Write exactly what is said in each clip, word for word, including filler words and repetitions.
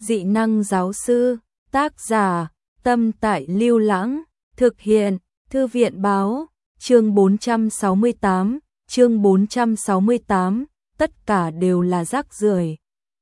dị năng giáo sư, tác giả, Tâm Tại Lưu Lãng, thực hiện, Thư viện báo, chương bốn trăm sáu mươi tám, chương bốn trăm sáu mươi tám, tất cả đều là rác rưởi.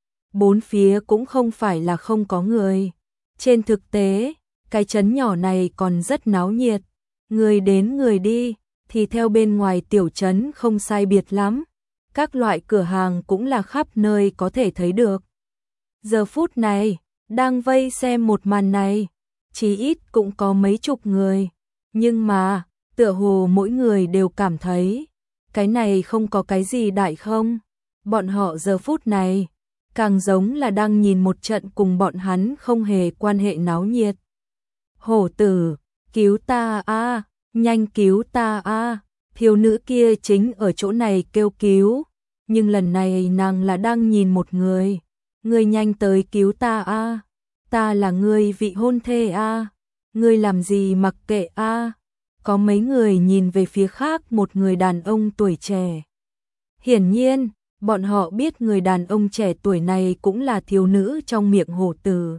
Bốn phía cũng không phải là không có người. Trên thực tế, cái trấn nhỏ này còn rất náo nhiệt, người đến người đi, thì theo bên ngoài tiểu trấn không sai biệt lắm. Các loại cửa hàng cũng là khắp nơi có thể thấy được. Giờ phút này, đang vây xem một màn này, chí ít cũng có mấy chục người. Nhưng mà, tựa hồ mỗi người đều cảm thấy, cái này không có cái gì đại không. Bọn họ giờ phút này, càng giống là đang nhìn một trận cùng bọn hắn không hề quan hệ náo nhiệt. Hổ tử, cứu ta a, nhanh cứu ta a. Thiếu nữ kia chính ở chỗ này kêu cứu, nhưng lần này nàng là đang nhìn một người. Ngươi nhanh tới cứu ta a, ta là ngươi vị hôn thê a, ngươi làm gì mặc kệ a. Có mấy người nhìn về phía khác một người đàn ông tuổi trẻ. Hiển nhiên, bọn họ biết người đàn ông trẻ tuổi này cũng là thiếu nữ trong miệng hổ tử.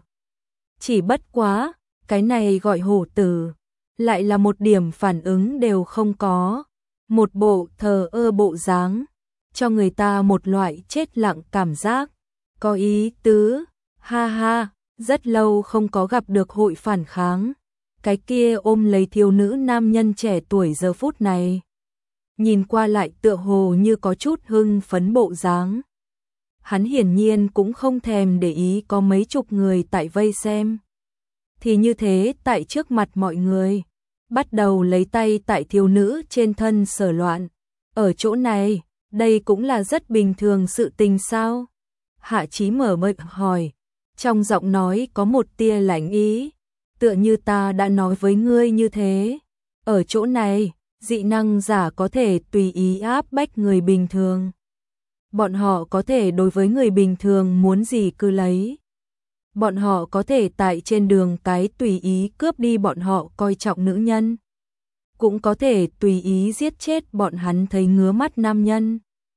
Chỉ bất quá, cái này gọi hổ tử, lại là một điểm phản ứng đều không có. Một bộ thờ ơ bộ dáng, cho người ta một loại chết lặng cảm giác. Có ý tứ, ha ha, rất lâu không có gặp được hội phản kháng. Cái kia ôm lấy thiếu nữ nam nhân trẻ tuổi giờ phút này. Nhìn qua lại tựa hồ như có chút hưng phấn bộ dáng. Hắn hiển nhiên cũng không thèm để ý có mấy chục người tại vây xem. Thì như thế tại trước mặt mọi người, bắt đầu lấy tay tại thiếu nữ trên thân sờ loạn. Ở chỗ này, đây cũng là rất bình thường sự tình sao? Hạ Chí mở miệng hỏi, trong giọng nói có một tia lạnh ý, tựa như ta đã nói với ngươi như thế. Ở chỗ này, dị năng giả có thể tùy ý áp bách người bình thường. Bọn họ có thể đối với người bình thường muốn gì cứ lấy. Bọn họ có thể tại trên đường cái tùy ý cướp đi bọn họ coi trọng nữ nhân. Cũng có thể tùy ý giết chết bọn hắn thấy ngứa mắt nam nhân.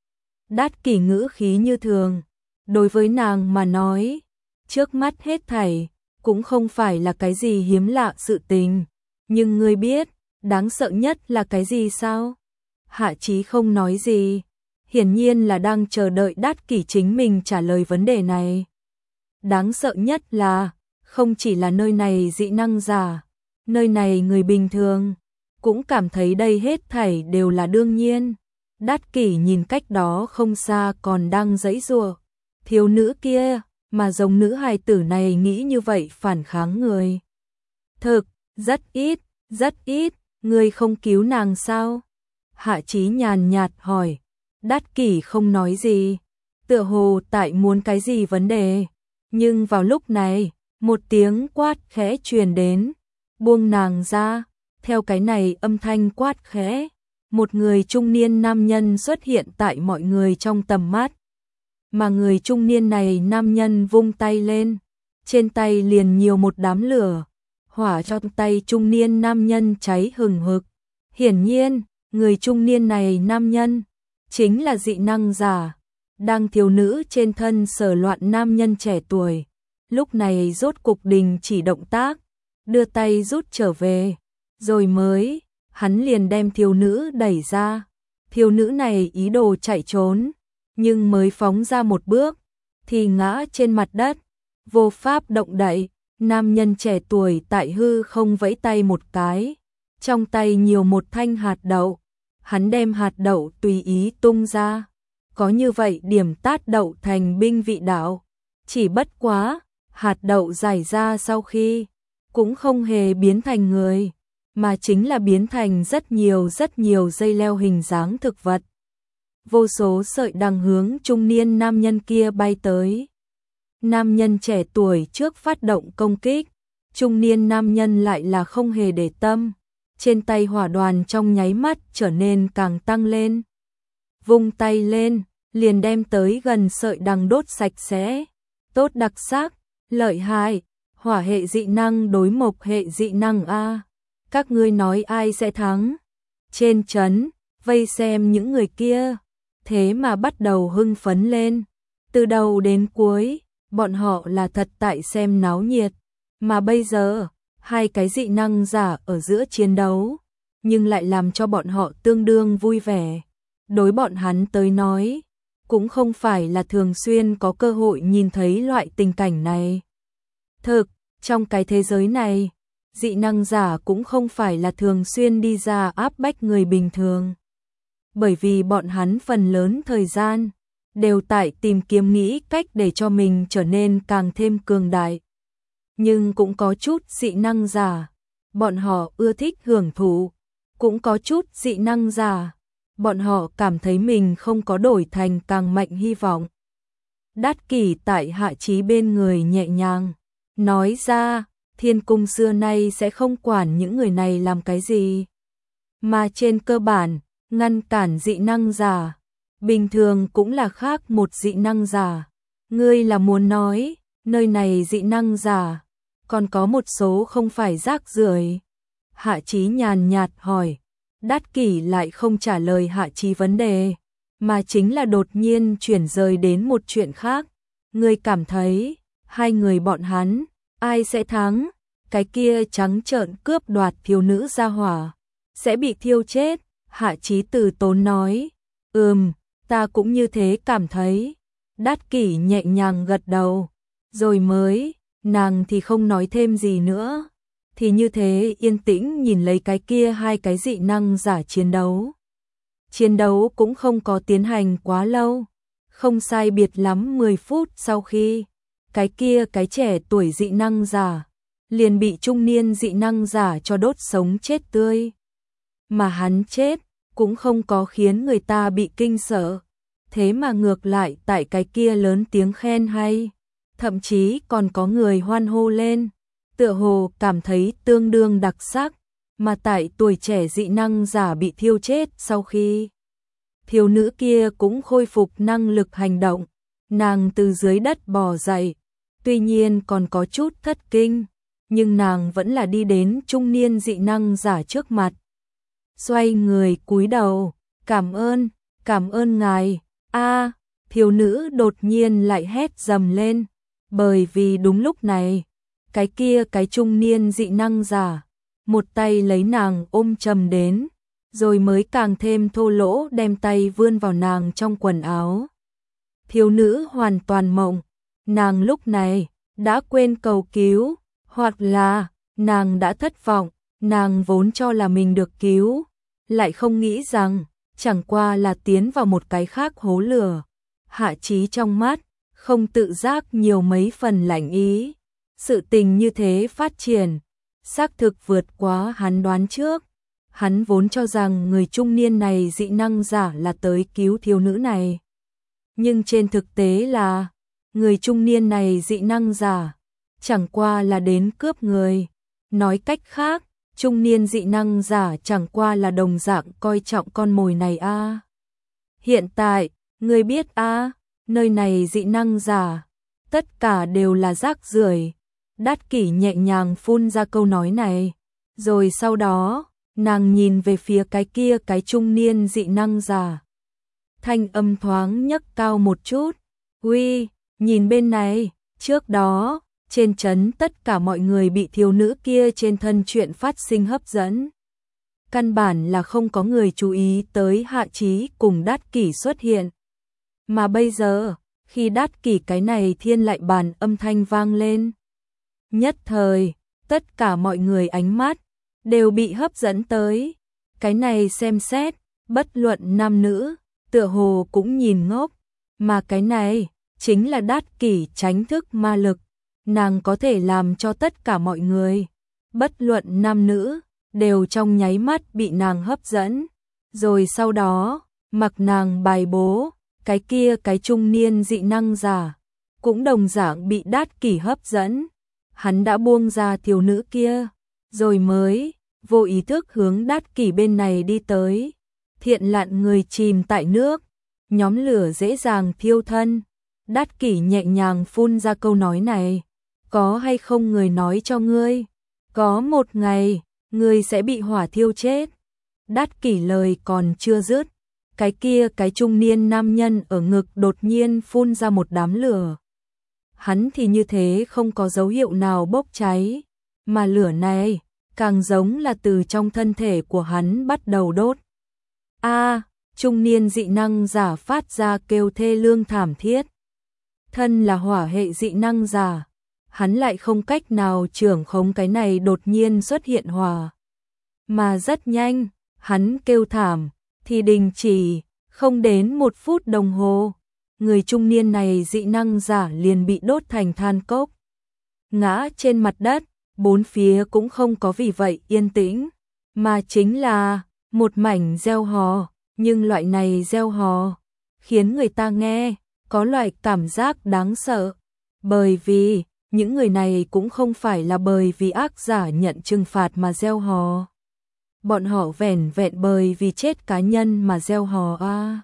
Đát Kỷ ngữ khí như thường, đối với nàng mà nói, trước mắt hết thảy, cũng không phải là cái gì hiếm lạ sự tình. Nhưng ngươi biết, đáng sợ nhất là cái gì sao? Hạ Chí không nói gì, hiển nhiên là đang chờ đợi Đát Kỷ chính mình trả lời vấn đề này. Đáng sợ nhất là, không chỉ là nơi này dị năng giả, nơi này người bình thường, cũng cảm thấy đây hết thảy đều là đương nhiên. Đát Kỷ nhìn cách đó không xa còn đang giãy giụa, thiếu nữ kia, mà giống nữ hài tử này nghĩ như vậy phản kháng người. Thực, rất ít, rất ít, ngươi không cứu nàng sao? Hạ Chí nhàn nhạt hỏi. Đát Kỷ không nói gì, tựa hồ tại muốn cái gì vấn đề. Nhưng vào lúc này, một tiếng quát khẽ truyền đến, buông nàng ra. Theo cái này âm thanh quát khẽ, một người trung niên nam nhân xuất hiện tại mọi người trong tầm mắt. Mà người trung niên này nam nhân vung tay lên, trên tay liền nhiều một đám lửa, hỏa trong tay trung niên nam nhân cháy hừng hực. Hiển nhiên, người trung niên này nam nhân, chính là dị năng giả, đang thiếu nữ trên thân sờ loạn nam nhân trẻ tuổi. Lúc này rốt cục đình chỉ động tác, đưa tay rút trở về, rồi mới, hắn liền đem thiếu nữ đẩy ra. Thiếu nữ này ý đồ chạy trốn, nhưng mới phóng ra một bước, thì ngã trên mặt đất, vô pháp động đậy. Nam nhân trẻ tuổi tại hư không vẫy tay một cái, trong tay nhiều một thanh hạt đậu, hắn đem hạt đậu tùy ý tung ra, có như vậy điểm tát đậu thành binh vị đạo. Chỉ bất quá, hạt đậu giải ra sau khi, cũng không hề biến thành người, mà chính là biến thành rất nhiều rất nhiều dây leo hình dáng thực vật. Vô số sợi đằng hướng trung niên nam nhân kia bay tới. Nam nhân trẻ tuổi trước phát động công kích, trung niên nam nhân lại là không hề để tâm. Trên tay hỏa đoàn trong nháy mắt trở nên càng tăng lên. Vung tay lên, liền đem tới gần sợi đằng đốt sạch sẽ. Tốt đặc sắc, lợi hại, hỏa hệ dị năng đối mộc hệ dị năng a. Các ngươi nói ai sẽ thắng? Trên trấn, vây xem những người kia, thế mà bắt đầu hưng phấn lên. Từ đầu đến cuối, bọn họ là thật tại xem náo nhiệt, mà bây giờ, hai cái dị năng giả ở giữa chiến đấu, nhưng lại làm cho bọn họ tương đương vui vẻ. Đối bọn hắn tới nói, cũng không phải là thường xuyên có cơ hội nhìn thấy loại tình cảnh này. Thực, trong cái thế giới này, dị năng giả cũng không phải là thường xuyên đi ra áp bách người bình thường. Bởi vì bọn hắn phần lớn thời gian, đều tại tìm kiếm nghĩ cách để cho mình trở nên càng thêm cường đại. Nhưng cũng có chút dị năng giả, bọn họ ưa thích hưởng thụ, cũng có chút dị năng giả, bọn họ cảm thấy mình không có đổi thành càng mạnh hy vọng. Đát Kỷ tại Hạ Chí bên người nhẹ nhàng, nói ra, Thiên Cung xưa nay sẽ không quản những người này làm cái gì. Mà trên cơ bản, ngăn cản dị năng giả, bình thường cũng là khác một dị năng giả. Ngươi là muốn nói, nơi này dị năng giả, còn có một số không phải rác rưởi. Hạ Chí nhàn nhạt hỏi, Đát Kỷ lại không trả lời Hạ Chí vấn đề, mà chính là đột nhiên chuyển rời đến một chuyện khác. Ngươi cảm thấy, hai người bọn hắn, ai sẽ thắng? Cái kia trắng trợn cướp đoạt thiếu nữ gia hỏa, sẽ bị thiêu chết. Hạ Chí từ tốn nói, ừm, ta cũng như thế cảm thấy. Đát Kỷ nhẹ nhàng gật đầu, rồi mới, nàng thì không nói thêm gì nữa. Thì như thế yên tĩnh nhìn lấy cái kia hai cái dị năng giả chiến đấu. Chiến đấu cũng không có tiến hành quá lâu, không sai biệt lắm mười phút sau khi, cái kia cái trẻ tuổi dị năng giả, liền bị trung niên dị năng giả cho đốt sống chết tươi. Mà hắn chết, cũng không có khiến người ta bị kinh sợ, thế mà ngược lại tại cái kia lớn tiếng khen hay, thậm chí còn có người hoan hô lên, tựa hồ cảm thấy tương đương đặc sắc. Mà tại tuổi trẻ dị năng giả bị thiêu chết sau khi, thiếu nữ kia cũng khôi phục năng lực hành động, nàng từ dưới đất bò dậy, tuy nhiên còn có chút thất kinh, nhưng nàng vẫn là đi đến trung niên dị năng giả trước mặt. Xoay người cúi đầu, cảm ơn, cảm ơn ngài. A, thiếu nữ đột nhiên lại hét dầm lên, bởi vì đúng lúc này, cái kia cái trung niên dị năng giả, một tay lấy nàng ôm chầm đến, rồi mới càng thêm thô lỗ đem tay vươn vào nàng trong quần áo. Thiếu nữ hoàn toàn mộng, nàng lúc này đã quên cầu cứu, hoặc là nàng đã thất vọng, nàng vốn cho là mình được cứu, lại không nghĩ rằng chẳng qua là tiến vào một cái khác hố lửa. Hạ Chí trong mắt không tự giác nhiều mấy phần lạnh ý. Sự tình như thế phát triển, xác thực vượt quá hắn đoán trước. Hắn vốn cho rằng người trung niên này dị năng giả là tới cứu thiếu nữ này. Nhưng trên thực tế là, người trung niên này dị năng giả, chẳng qua là đến cướp người. Nói cách khác, trung niên dị năng giả chẳng qua là đồng dạng coi trọng con mồi này a. À. Hiện tại, người biết a, à, nơi này dị năng giả, tất cả đều là rác rưởi. Đát Kỷ nhẹ nhàng phun ra câu nói này, rồi sau đó, nàng nhìn về phía cái kia cái trung niên dị năng giả. Thanh âm thoáng nhấc cao một chút, uy, nhìn bên này, trước đó, trên trấn tất cả mọi người bị thiếu nữ kia trên thân chuyện phát sinh hấp dẫn. Căn bản là không có người chú ý tới Hạ Chí cùng Đát Kỷ xuất hiện. Mà bây giờ, khi Đát Kỷ cái này thiên lại bàn âm thanh vang lên. Nhất thời, tất cả mọi người ánh mắt đều bị hấp dẫn tới. Cái này xem xét, bất luận nam nữ, tựa hồ cũng nhìn ngốc. Mà cái này, chính là Đát Kỷ tránh thức ma lực. Nàng có thể làm cho tất cả mọi người, bất luận nam nữ, đều trong nháy mắt bị nàng hấp dẫn. Rồi sau đó, mặc nàng bài bố, cái kia cái trung niên dị năng giả, cũng đồng dạng bị Đát Kỷ hấp dẫn. Hắn đã buông ra thiếu nữ kia, rồi mới, vô ý thức hướng Đát Kỷ bên này đi tới. Thiện lặn người chìm tại nước, nhóm lửa dễ dàng thiêu thân. Đát Kỷ nhẹ nhàng phun ra câu nói này. Có hay không người nói cho ngươi, có một ngày, ngươi sẽ bị hỏa thiêu chết. Đát Kỷ lời còn chưa dứt, cái kia cái trung niên nam nhân ở ngực đột nhiên phun ra một đám lửa. hắn thì như thế không có dấu hiệu nào bốc cháy, mà lửa này càng giống là từ trong thân thể của hắn bắt đầu đốt. A, trung niên dị năng giả phát ra kêu thê lương thảm thiết. Thân là hỏa hệ dị năng giả, hắn lại không cách nào trưởng khống cái này đột nhiên xuất hiện hỏa. Mà rất nhanh, hắn kêu thảm, thì đình chỉ, không đến một phút đồng hồ. Người trung niên này dị năng giả liền bị đốt thành than cốc. Ngã trên mặt đất, bốn phía cũng không có vì vậy yên tĩnh, mà chính là một mảnh reo hò, nhưng loại này reo hò khiến người ta nghe có loại cảm giác đáng sợ, bởi vì những người này cũng không phải là bởi vì ác giả nhận trừng phạt mà reo hò. Bọn họ vẻn vẹn bởi vì chết cá nhân mà reo hò a. À.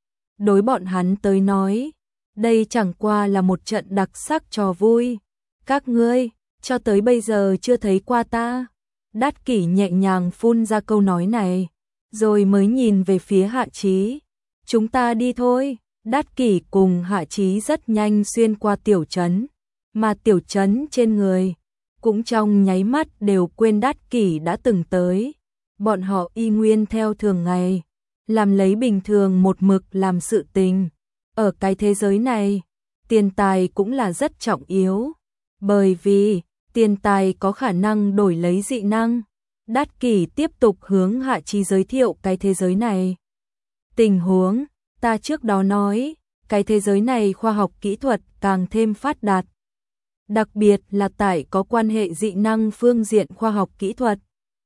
Đối bọn hắn tới nói, đây chẳng qua là một trận đặc sắc trò vui. Các ngươi, cho tới bây giờ chưa thấy qua ta. Đát Kỷ nhẹ nhàng phun ra câu nói này, rồi mới nhìn về phía Hạ Chí. Chúng ta đi thôi. Đát Kỷ cùng Hạ Chí rất nhanh xuyên qua tiểu trấn, mà tiểu trấn trên người cũng trong nháy mắt đều quên Đát Kỷ đã từng tới. Bọn họ y nguyên theo thường ngày, làm lấy bình thường một mực làm sự tình. Ở cái thế giới này, tiền tài cũng là rất trọng yếu, bởi vì tiền tài có khả năng đổi lấy dị năng. Đát Kỷ tiếp tục hướng Hạ Chí giới thiệu cái thế giới này. Tình huống, ta trước đó nói, cái thế giới này khoa học kỹ thuật càng thêm phát đạt. Đặc biệt là tại có quan hệ dị năng phương diện khoa học kỹ thuật.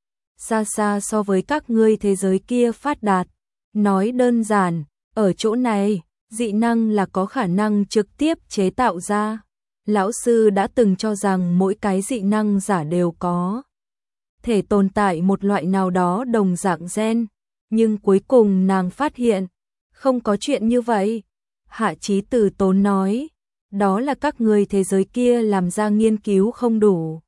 Xa xa so với các ngươi thế giới kia phát đạt. Nói đơn giản, ở chỗ này, dị năng là có khả năng trực tiếp chế tạo ra. Lão sư đã từng cho rằng mỗi cái dị năng giả đều có thể tồn tại một loại nào đó đồng dạng gen, nhưng cuối cùng nàng phát hiện, không có chuyện như vậy. Hạ Chí từ tốn nói, đó là các ngươi thế giới kia làm ra nghiên cứu không đủ.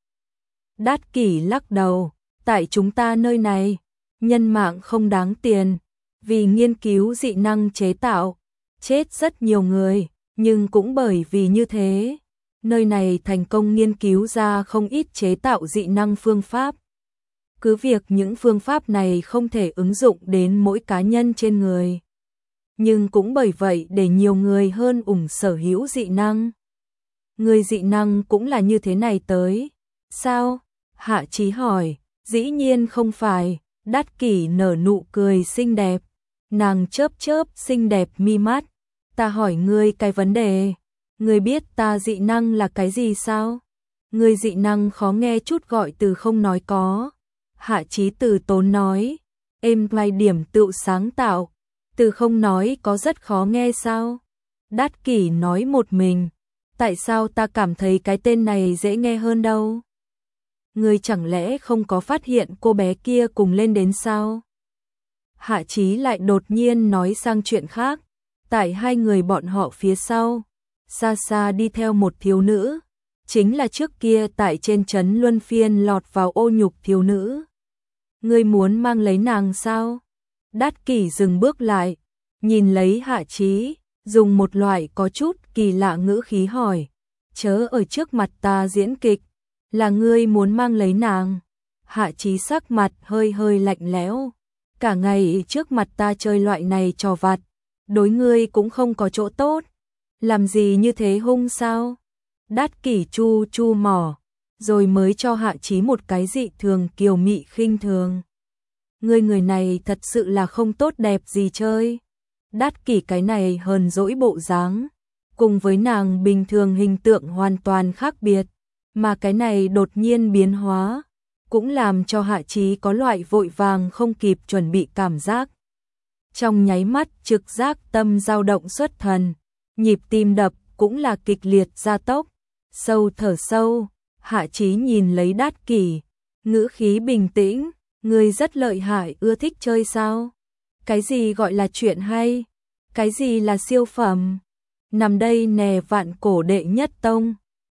Đát Kỷ lắc đầu, tại chúng ta nơi này, nhân mạng không đáng tiền, vì nghiên cứu dị năng chế tạo, chết rất nhiều người, nhưng cũng bởi vì như thế, nơi này thành công nghiên cứu ra không ít chế tạo dị năng phương pháp. Cứ việc những phương pháp này không thể ứng dụng đến mỗi cá nhân trên người, nhưng cũng bởi vậy để nhiều người hơn ủng sở hữu dị năng. Người dị năng cũng là như thế này tới. Sao? Hạ Chí hỏi. Dĩ nhiên không phải. Đát Kỷ nở nụ cười xinh đẹp. Nàng chớp chớp xinh đẹp mi mắt. Ta hỏi ngươi cái vấn đề. Ngươi biết ta dị năng là cái gì sao? Ngươi dị năng khó nghe chút gọi từ không nói có. Hạ Chí từ tốn nói. Êm vai điểm tự sáng tạo. Từ không nói có rất khó nghe sao? Đát Kỷ nói một mình. Tại sao ta cảm thấy cái tên này dễ nghe hơn đâu? Ngươi chẳng lẽ không có phát hiện cô bé kia cùng lên đến sao? Hạ Chí lại đột nhiên nói sang chuyện khác. Tại hai người bọn họ phía sau, xa xa đi theo một thiếu nữ. Chính là trước kia tại trên trấn luân phiên lọt vào ô nhục thiếu nữ. Ngươi muốn mang lấy nàng sao? Đát Kỷ dừng bước lại, nhìn lấy Hạ Chí, dùng một loại có chút kỳ lạ ngữ khí hỏi, chớ ở trước mặt ta diễn kịch, là ngươi muốn mang lấy nàng? Hạ Chí sắc mặt hơi hơi lạnh lẽo, cả ngày trước mặt ta chơi loại này trò vặt, đối ngươi cũng không có chỗ tốt, làm gì như thế hung sao? Đát Kỷ chu chu mỏ, rồi mới cho Hạ Chí một cái dị thường kiều mị khinh thường. Ngươi người này thật sự là không tốt đẹp gì chơi. Đát Kỷ cái này hờn dỗi bộ dáng, cùng với nàng bình thường hình tượng hoàn toàn khác biệt, mà cái này đột nhiên biến hóa, cũng làm cho Hạ Chí có loại vội vàng không kịp chuẩn bị cảm giác. Trong nháy mắt trực giác tâm dao động xuất thần, nhịp tim đập cũng là kịch liệt gia tốc, sâu thở sâu, Hạ Chí nhìn lấy Đát Kỷ, ngữ khí bình tĩnh, ngươi rất lợi hại, ưa thích chơi sao? Cái gì gọi là chuyện hay? Cái gì là siêu phẩm? Nằm đây nè vạn cổ đệ nhất tông.